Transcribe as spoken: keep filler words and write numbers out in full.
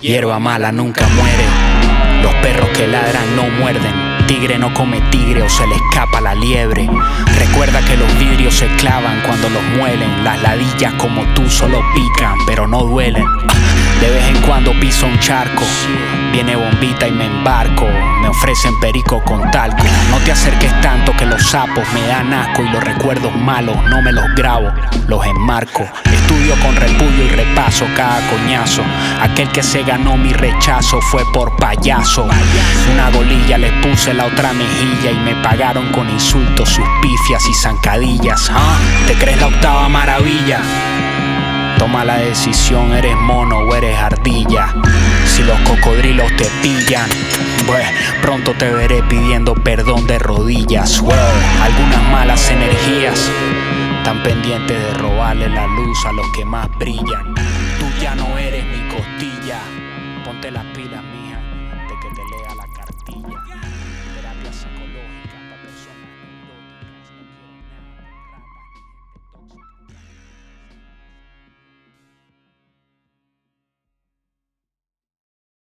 Hierba mala nunca muere. Los perros que ladran no muerden. Tigre no come tigre o se le escapa la liebre. Recuerda que los vidrios se clavan cuando los muelen. Las ladillas como tú solo pican, pero no duelen. De vez en cuando piso un charco. Viene bombita y me embarco. Me ofrecen perico con talco. No te acerques tanto que los sapos me dan asco. Y los recuerdos malos no me los grabo, los enmarco. Estudio con repudio y repaso cada coñazo. Aquel que se ganó mi rechazo fue por payaso. Una golilla les puse la otra mejilla y me pagaron con insultos, sus pifias y zancadillas. ¿Ah? ¿Te crees la octava maravilla? Toma la decisión, eres mono o eres ardilla. Si los cocodrilos te pillan, pues pronto te veré pidiendo perdón de rodillas. Wow, algunas malas energías tan pendientes de robarle la luz a los que más brillan. Tú ya no eres mi costilla, ponte las pilas, mía.